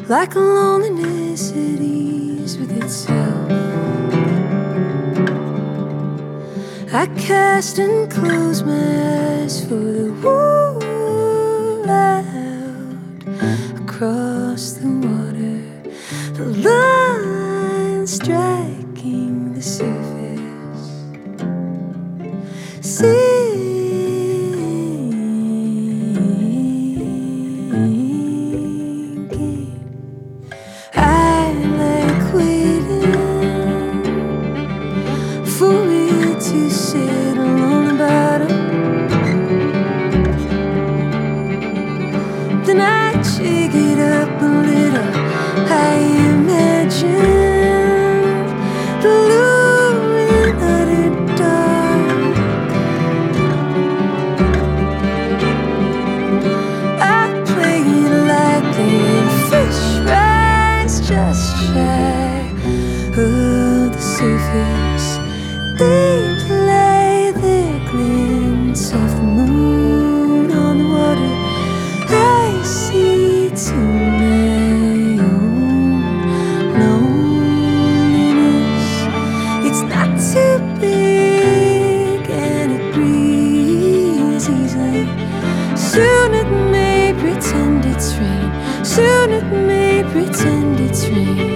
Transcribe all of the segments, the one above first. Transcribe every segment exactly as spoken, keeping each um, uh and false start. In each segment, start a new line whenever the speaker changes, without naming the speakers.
like a loneliness at ease with itself. I cast and close my eyes for the world out across the water, the line striking the surface. See, to sit along the bottom, then I shake it up a little. I imagine the luring utter dark. I play it lightly and fish rise just shy of the surface. They play their glints of the moon on the water. I see to my own loneliness. It's not too big and it breathes easily. Soon it may pretend it's rain. Soon it may pretend it's rain.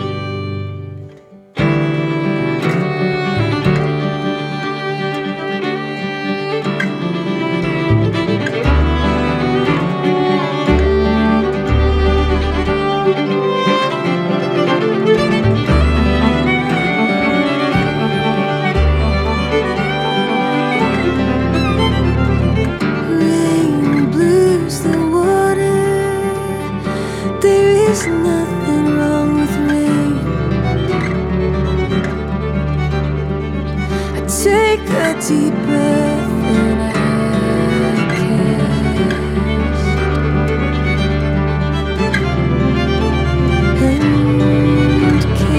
There's nothing wrong with rain. I take a deep breath and I cast and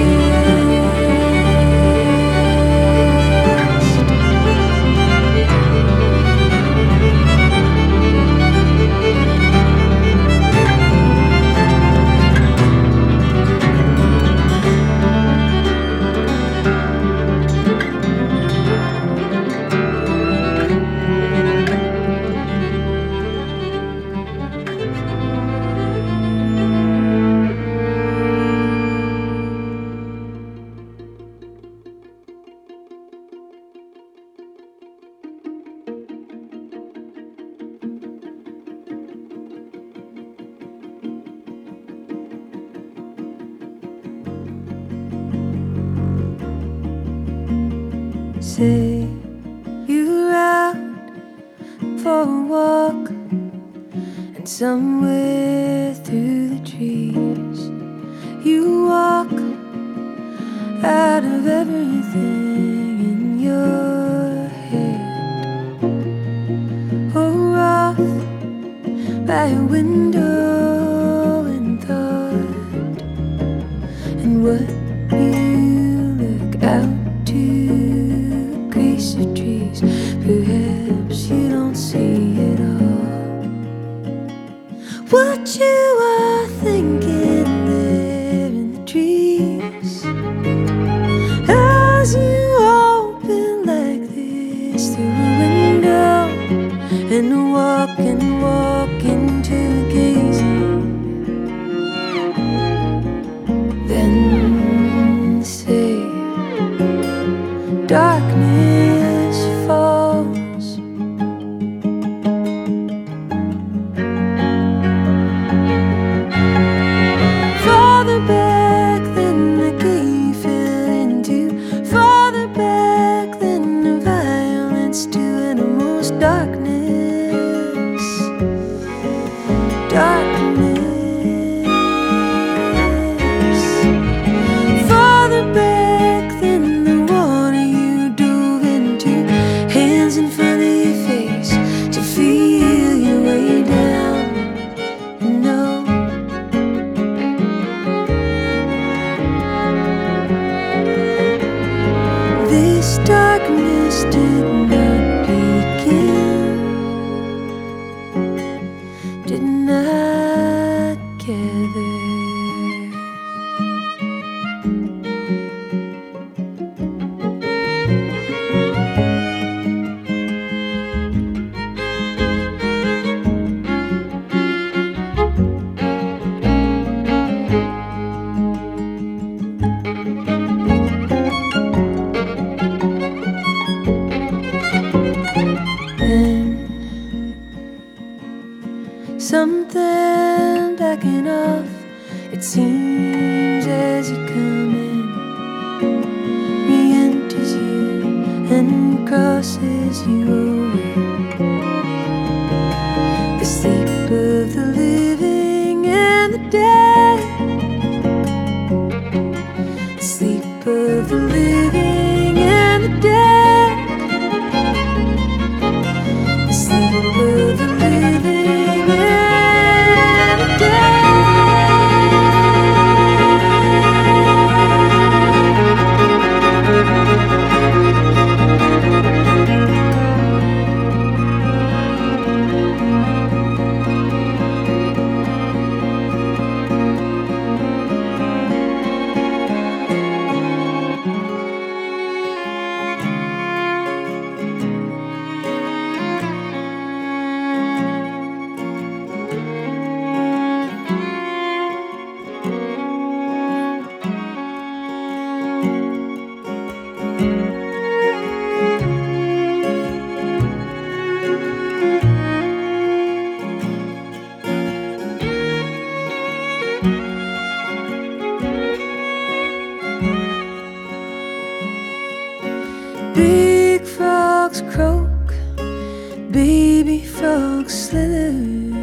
say you're out for a walk, and somewhere through the trees you walk out of everything in your head. Oh, off by a window and thought, and what you look out to grace of trees, perhaps you don't see it all. What you are thinking there in the trees, as you open like this through a window and walk and walk into gazing, then say darkness falls. Farther back than the gay fell into, farther back than the violence to animals. Darkness, darkness. Farther back than the water you dove into, hands in front of your face to feel your way down. No, this darkness did not begin something backing off. It seems as you come in, re-enters you and crosses you over. The sleep of the living and the dead, the sleep of the living and the dead, the sleep of the living and the dead. Big frogs croak, baby frogs slither.